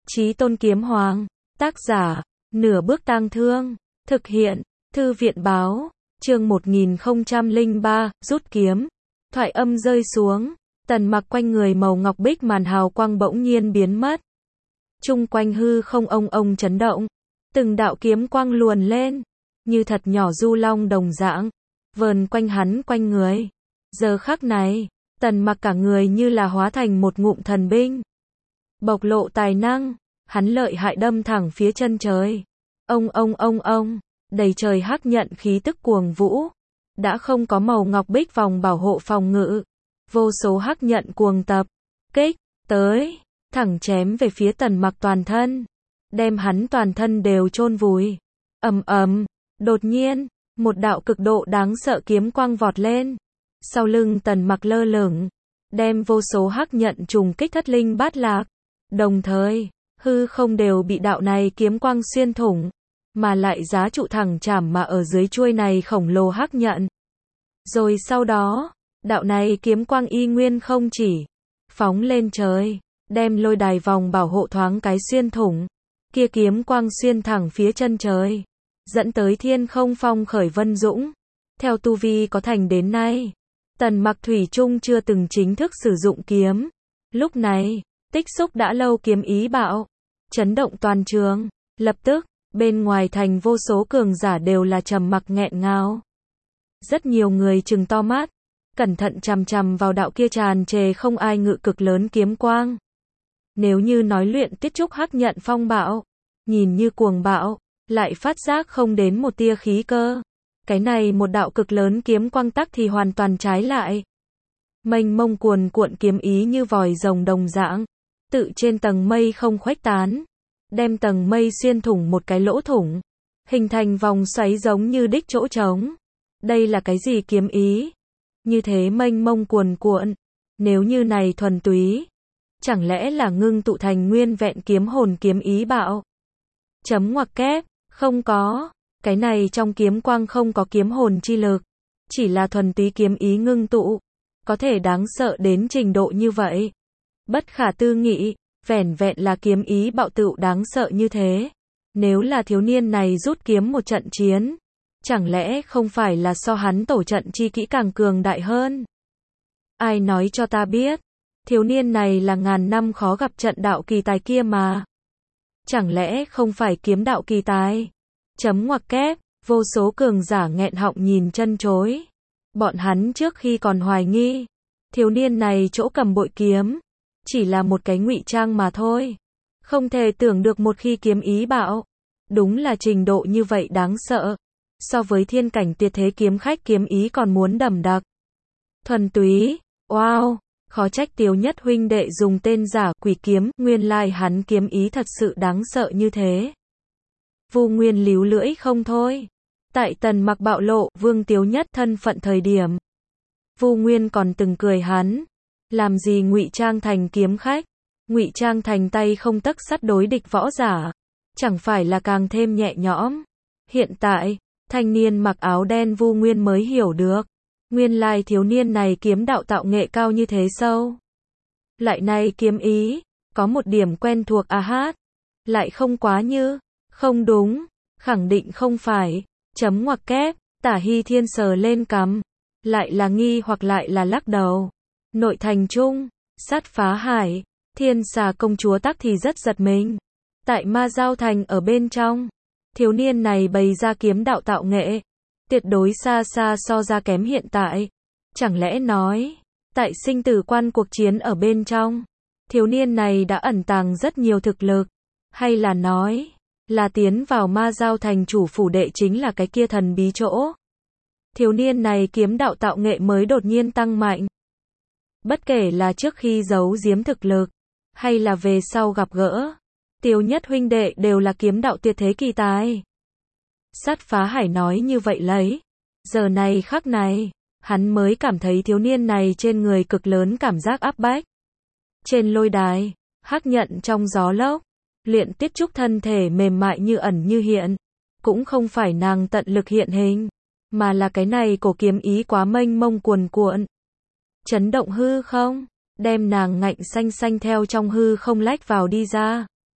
Chí Tôn Kiếm Hoàng, tác giả, Nửa Bước Tang Thương, thực hiện, Thư viện Báo, chương 1003, rút kiếm. Thoại âm rơi xuống, Tần Mặc quanh người màu ngọc bích màn hào quang bỗng nhiên biến mất. Chung quanh hư không ông chấn động, từng đạo kiếm quang luồn lên, như thật nhỏ du long đồng dạng, vờn quanh hắn quanh người. Giờ khắc này, Tần Mặc cả người như là hóa thành một ngụm thần binh. Bộc lộ tài năng, hắn lợi hại đâm thẳng phía chân trời. Ông, đầy trời hắc nhận khí tức cuồng vũ. Đã không có màu ngọc bích vòng bảo hộ phòng ngự. Vô số hắc nhận cuồng tập, kích, tới, thẳng chém về phía Tần Mặc toàn thân. Đem hắn toàn thân đều chôn vùi. Ầm, đột nhiên, một đạo cực độ đáng sợ kiếm quang vọt lên. Sau lưng Tần Mặc lơ lửng, đem vô số hắc nhận trùng kích thất linh bát lạc. Đồng thời, hư không đều bị đạo này kiếm quang xuyên thủng, mà lại giá trụ thẳng chạm mà ở dưới chuôi này khổng lồ hắc nhận. Rồi sau đó, đạo này kiếm quang y nguyên không chỉ phóng lên trời, đem lôi đài vòng bảo hộ thoáng cái xuyên thủng. Kia kiếm quang xuyên thẳng phía chân trời, dẫn tới thiên không phong khởi vân dũng. Theo tu vi có thành đến nay, Tần Mặc thủy chung chưa từng chính thức sử dụng kiếm. Lúc này, tích xúc đã lâu kiếm ý bạo, chấn động toàn trường. Lập tức, bên ngoài thành vô số cường giả đều là trầm mặc nghẹn ngào. Rất nhiều người trừng to mắt, cẩn thận chằm chằm vào đạo kia tràn trề không ai ngự cực lớn kiếm quang. Nếu như nói luyện tiết trúc hắc nhận phong bạo, nhìn như cuồng bạo, lại phát giác không đến một tia khí cơ. Cái này một đạo cực lớn kiếm quang tắc thì hoàn toàn trái lại. Mênh mông cuồn cuộn kiếm ý như vòi rồng đồng dạng, tự trên tầng mây không khuếch tán, đem tầng mây xuyên thủng một cái lỗ thủng, hình thành vòng xoáy giống như đích chỗ trống. Đây là cái gì kiếm ý? Như thế mênh mông cuồn cuộn, nếu như này thuần túy, chẳng lẽ là ngưng tụ thành nguyên vẹn kiếm hồn kiếm ý bạo? Chấm ngoặc kép, không có, cái này trong kiếm quang không có kiếm hồn chi lực, chỉ là thuần túy kiếm ý ngưng tụ, có thể đáng sợ đến trình độ như vậy. Bất khả tư nghị, vẻn vẹn là kiếm ý bạo tựu đáng sợ như thế. Nếu là thiếu niên này rút kiếm một trận chiến, chẳng lẽ không phải là so hắn tổ trận chi kỹ càng cường đại hơn? Ai nói cho ta biết, thiếu niên này là ngàn năm khó gặp trận đạo kỳ tài kia mà. Chẳng lẽ không phải kiếm đạo kỳ tài? Chấm ngoặc kép, vô số cường giả nghẹn họng nhìn chân chối. Bọn hắn trước khi còn hoài nghi, thiếu niên này chỗ cầm bội kiếm, chỉ là một cái ngụy trang mà thôi. Không thể tưởng được một khi kiếm ý bạo, đúng là trình độ như vậy đáng sợ. So với thiên cảnh tuyệt thế kiếm khách kiếm ý còn muốn đậm đặc. Thuần túy, wow, khó trách Tiếu Nhất huynh đệ dùng tên giả quỷ kiếm, nguyên lai hắn kiếm ý thật sự đáng sợ như thế. Vu Nguyên líu lưỡi không thôi. Tại Tần Mặc bạo lộ Vương Tiếu Nhất thân phận thời điểm, Vu Nguyên còn từng cười hắn, làm gì ngụy trang thành kiếm khách, ngụy trang thành tay không tấc sắt đối địch võ giả, chẳng phải là càng thêm nhẹ nhõm. Hiện tại, thanh niên mặc áo đen Vu Nguyên mới hiểu được, nguyên lai thiếu niên này kiếm đạo tạo nghệ cao như thế sâu. Lại này kiếm ý, có một điểm quen thuộc hát, lại không quá như, không đúng, khẳng định không phải. Chấm ngoặc kép, Tả Hy Thiên sờ lên cằm, lại là nghi hoặc lại là lắc đầu. Nội thành trung, Sát Phá Hải, Thiên Xà công chúa tắc thì rất giật mình. Tại Ma Giao thành ở bên trong, thiếu niên này bày ra kiếm đạo tạo nghệ, tuyệt đối xa xa so ra kém hiện tại. Chẳng lẽ nói, tại sinh tử quan cuộc chiến ở bên trong, thiếu niên này đã ẩn tàng rất nhiều thực lực, hay là nói, là tiến vào Ma Giao thành chủ phủ đệ chính là cái kia thần bí chỗ. Thiếu niên này kiếm đạo tạo nghệ mới đột nhiên tăng mạnh. Bất kể là trước khi giấu giếm thực lực, hay là về sau gặp gỡ, Tiếu Nhất huynh đệ đều là kiếm đạo tuyệt thế kỳ tài. Sát Phá Hải nói như vậy lấy. Giờ này khắc này, hắn mới cảm thấy thiếu niên này trên người cực lớn cảm giác áp bách. Trên lôi đài, hắc nhận trong gió lốc, luyện tiết trúc thân thể mềm mại như ẩn như hiện. Cũng không phải nàng tận lực hiện hình, mà là cái này cổ kiếm ý quá mênh mông cuồn cuộn. Chấn động hư không, đem nàng ngạnh xanh xanh theo trong hư không lách vào đi ra.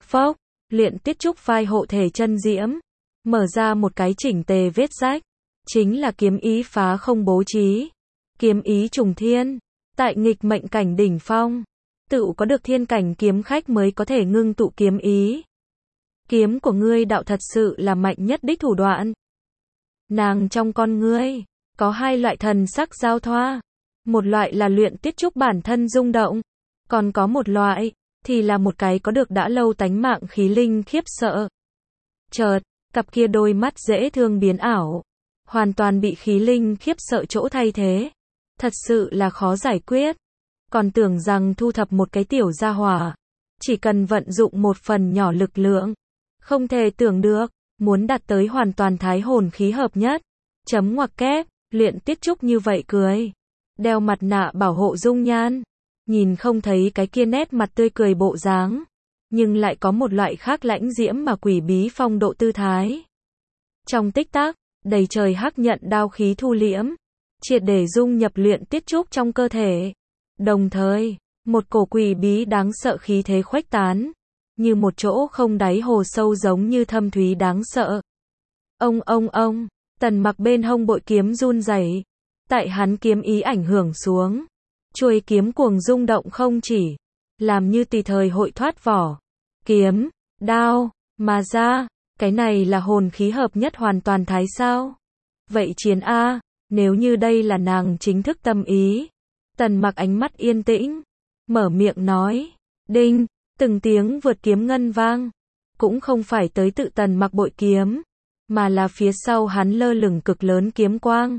Phốc, Luyện Tiết Trúc vai hộ thể chân diễm, mở ra một cái chỉnh tề vết rách, chính là kiếm ý phá không bố trí, kiếm ý trùng thiên, tại nghịch mệnh cảnh đỉnh phong, tự có được thiên cảnh kiếm khách mới có thể ngưng tụ kiếm ý. Kiếm của ngươi đạo thật sự là mạnh nhất đích thủ đoạn. Nàng trong con ngươi, có hai loại thần sắc giao thoa. Một loại là Luyện Tiết Trúc bản thân rung động. Còn có một loại, thì là một cái có được đã lâu tánh mạng khí linh khiếp sợ. Chợt, cặp kia đôi mắt dễ thương biến ảo. Hoàn toàn bị khí linh khiếp sợ chỗ thay thế. Thật sự là khó giải quyết. Còn tưởng rằng thu thập một cái tiểu gia hỏa. Chỉ cần vận dụng một phần nhỏ lực lượng. Không thể tưởng được, muốn đạt tới hoàn toàn thái hồn khí hợp nhất. Chấm ngoặc kép, Luyện Tiết Trúc như vậy cười. Đeo mặt nạ bảo hộ dung nhan. Nhìn không thấy cái kia nét mặt tươi cười bộ dáng. Nhưng lại có một loại khác lãnh diễm mà quỷ bí phong độ tư thái. Trong tích tắc, đầy trời hắc nhận đao khí thu liễm. Triệt để dung nhập Luyện Tiết Trúc trong cơ thể. Đồng thời, một cổ quỷ bí đáng sợ khí thế khuếch tán. Như một chỗ không đáy hồ sâu giống như thâm thúy đáng sợ. Ông, Tần Mặc bên hông bội kiếm run rẩy. Tại hắn kiếm ý ảnh hưởng xuống, chuôi kiếm cuồng rung động không chỉ, làm như tùy thời hội thoát vỏ. Kiếm, đao, mà ra, cái này là hồn khí hợp nhất hoàn toàn thái sao? Vậy chiến a, nếu như đây là nàng chính thức tâm ý. Tần Mặc ánh mắt yên tĩnh, mở miệng nói, đinh, từng tiếng vượt kiếm ngân vang, cũng không phải tới tự Tần Mặc bội kiếm, mà là phía sau hắn lơ lửng cực lớn kiếm quang.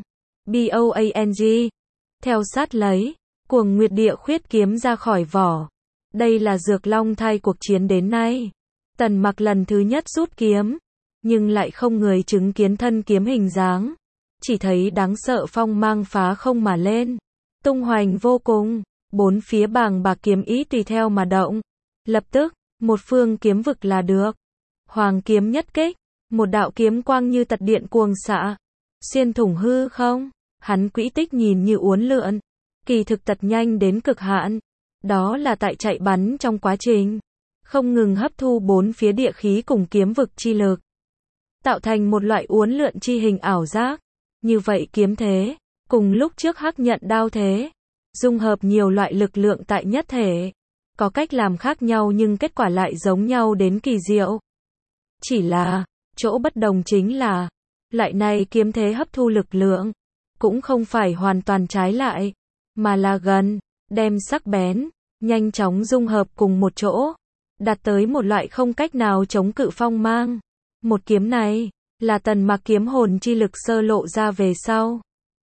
BOANG. Theo sát lấy, Cuồng Nguyệt Địa Khuyết kiếm ra khỏi vỏ. Đây là Dược Long thai cuộc chiến đến nay. Tần Mặc lần thứ nhất rút kiếm, nhưng lại không người chứng kiến thân kiếm hình dáng. Chỉ thấy đáng sợ phong mang phá không mà lên. Tung hoành vô cùng, bốn phía bàng bạc kiếm ý tùy theo mà động. Lập tức, một phương kiếm vực là được. Hoàng kiếm nhất kích, một đạo kiếm quang như tật điện cuồng xạ. Xuyên thủng hư không, hắn quỹ tích nhìn như uốn lượn, kỳ thực tật nhanh đến cực hạn. Đó là tại chạy bắn trong quá trình, không ngừng hấp thu bốn phía địa khí cùng kiếm vực chi lực. Tạo thành một loại uốn lượn chi hình ảo giác. Như vậy kiếm thế, cùng lúc trước hắc nhận đao thế, dung hợp nhiều loại lực lượng tại nhất thể. Có cách làm khác nhau nhưng kết quả lại giống nhau đến kỳ diệu. Chỉ là, chỗ bất đồng chính là, loại này kiếm thế hấp thu lực lượng, cũng không phải hoàn toàn trái lại, mà là gần, đem sắc bén, nhanh chóng dung hợp cùng một chỗ, đạt tới một loại không cách nào chống cự phong mang. Một kiếm này, là Tần Mặc kiếm hồn chi lực sơ lộ ra về sau.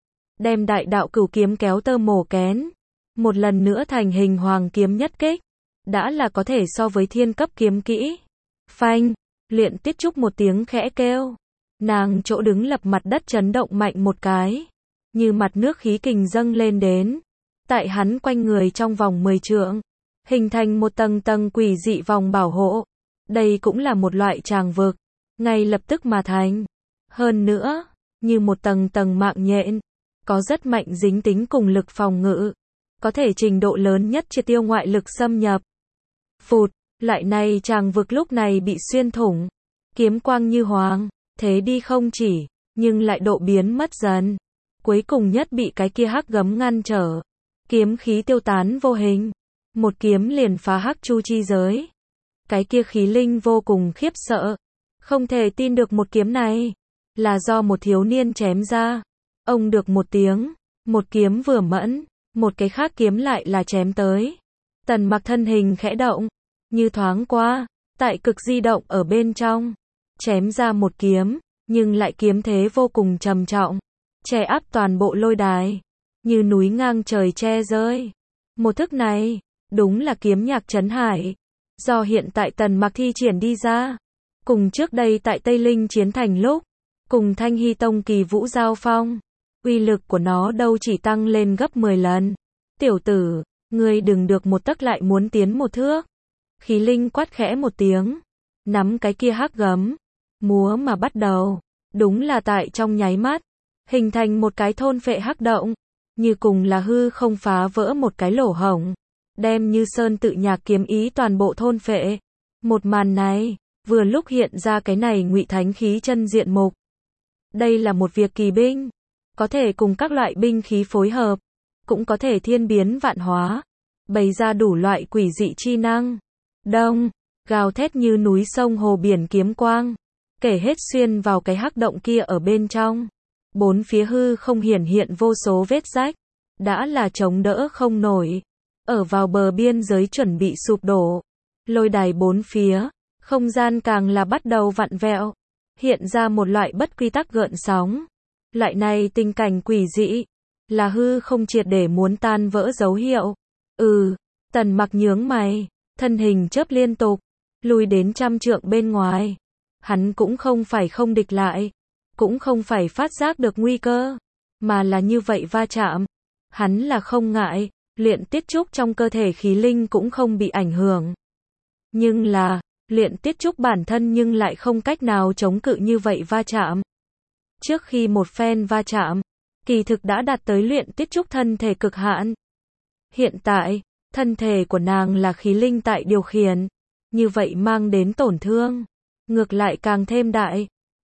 Đem đại đạo cửu kiếm kéo tơ mổ kén, một lần nữa thành hình hoàng kiếm nhất kích, đã là có thể so với thiên cấp kiếm kỹ. Phanh, Luyện Tiết Trúc một tiếng khẽ kêu. Nàng chỗ đứng lập mặt đất chấn động mạnh một cái, như mặt nước khí kình dâng lên đến. Tại hắn quanh người trong vòng 10 trượng, hình thành một tầng tầng quỷ dị vòng bảo hộ. Đây cũng là một loại tràng vực, ngay lập tức mà thành. Hơn nữa, như một tầng tầng mạng nhện, có rất mạnh dính tính cùng lực phòng ngự, có thể trình độ lớn nhất triệt tiêu ngoại lực xâm nhập. Phụt, loại này tràng vực lúc này bị xuyên thủng, kiếm quang như hoàng, thế đi không chỉ, nhưng lại độ biến mất dần. Cuối cùng nhất bị cái kia hắc gấm ngăn trở, kiếm khí tiêu tán vô hình, một kiếm liền phá hắc chu chi giới. Cái kia khí linh vô cùng khiếp sợ, không thể tin được một kiếm này là do một thiếu niên chém ra. Ông được một tiếng, một kiếm vừa mẫn, một cái khác kiếm lại là chém tới. Tần Mặc thân hình khẽ động, như thoáng qua, tại cực di động ở bên trong, chém ra một kiếm, nhưng lại kiếm thế vô cùng trầm trọng, che áp toàn bộ lôi đài, như núi ngang trời che rơi. Một thức này, đúng là kiếm nhạc trấn hải, do hiện tại Tần Mặc thi triển đi ra. Cùng trước đây tại Tây Linh chiến thành lúc, cùng Thanh Hy Tông Kỳ Vũ giao phong, uy lực của nó đâu chỉ tăng lên gấp 10 lần. Tiểu tử, ngươi đừng được một tấc lại muốn tiến một thước. Khí linh quát khẽ một tiếng, nắm cái kia hắc gấm, múa mà bắt đầu. Đúng là tại trong nháy mắt, hình thành một cái thôn phệ hắc động, như cùng là hư không phá vỡ một cái lỗ hổng, đem Như Sơn Tự Nhạc kiếm ý toàn bộ thôn phệ. Một màn này, vừa lúc hiện ra cái này ngụy thánh khí chân diện mục. Đây là một việc kỳ binh, có thể cùng các loại binh khí phối hợp, cũng có thể thiên biến vạn hóa, bày ra đủ loại quỷ dị chi năng. Đông, gào thét như núi sông hồ biển kiếm quang, kể hết xuyên vào cái hắc động kia ở bên trong. Bốn phía hư không hiển hiện vô số vết rách, đã là chống đỡ không nổi, ở vào bờ biên giới chuẩn bị sụp đổ. Lôi đài bốn phía, không gian càng là bắt đầu vặn vẹo, hiện ra một loại bất quy tắc gợn sóng. Loại này tình cảnh quỷ dị, là hư không triệt để muốn tan vỡ dấu hiệu. Tần Mặc nhướng mày, thân hình chớp liên tục, lùi đến 100 trượng bên ngoài. Hắn cũng không phải không địch lại, cũng không phải phát giác được nguy cơ, mà là như vậy va chạm. Hắn là không ngại, luyện tiết trúc trong cơ thể khí linh cũng không bị ảnh hưởng. Nhưng là, luyện tiết trúc bản thân nhưng lại không cách nào chống cự như vậy va chạm. Trước khi một phen va chạm, kỳ thực đã đạt tới luyện tiết trúc thân thể cực hạn. Hiện tại, thân thể của nàng là khí linh tại điều khiển, như vậy mang đến tổn thương, ngược lại càng thêm đại.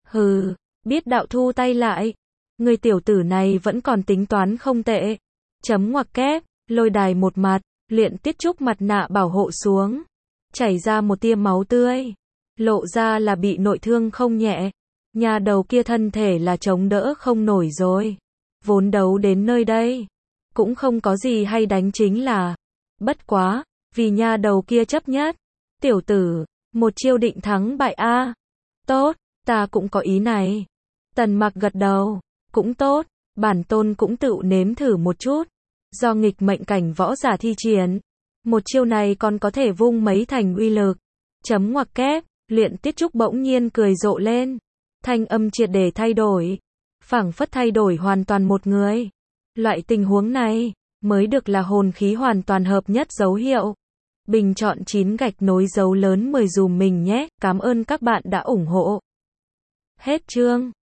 Biết đạo thu tay lại. Người tiểu tử này vẫn còn tính toán không tệ. Chấm ngoặc kép, lôi đài một mặt, luyện tiết trúc mặt nạ bảo hộ xuống, chảy ra một tia máu tươi, lộ ra là bị nội thương không nhẹ. Nhà đầu kia thân thể là chống đỡ không nổi rồi. Vốn đấu đến nơi đây, cũng không có gì hay đánh chính là. Bất quá, vì nhà đầu kia chấp nhất. Tiểu tử, một chiêu định thắng bại a. Tốt, ta cũng có ý này. Tần Mặc gật đầu, cũng tốt, bản tôn cũng tự nếm thử một chút. Do nghịch mệnh cảnh võ giả thi triển, một chiêu này còn có thể vung mấy thành uy lực. Chấm ngoặc kép, luyện tiết trúc bỗng nhiên cười rộ lên. Thanh âm triệt để thay đổi, phảng phất thay đổi hoàn toàn một người. Loại tình huống này, mới được là hồn khí hoàn toàn hợp nhất dấu hiệu. Bình chọn 9 gạch nối dấu lớn 10 dùm mình nhé, cảm ơn các bạn đã ủng hộ. Hết chương.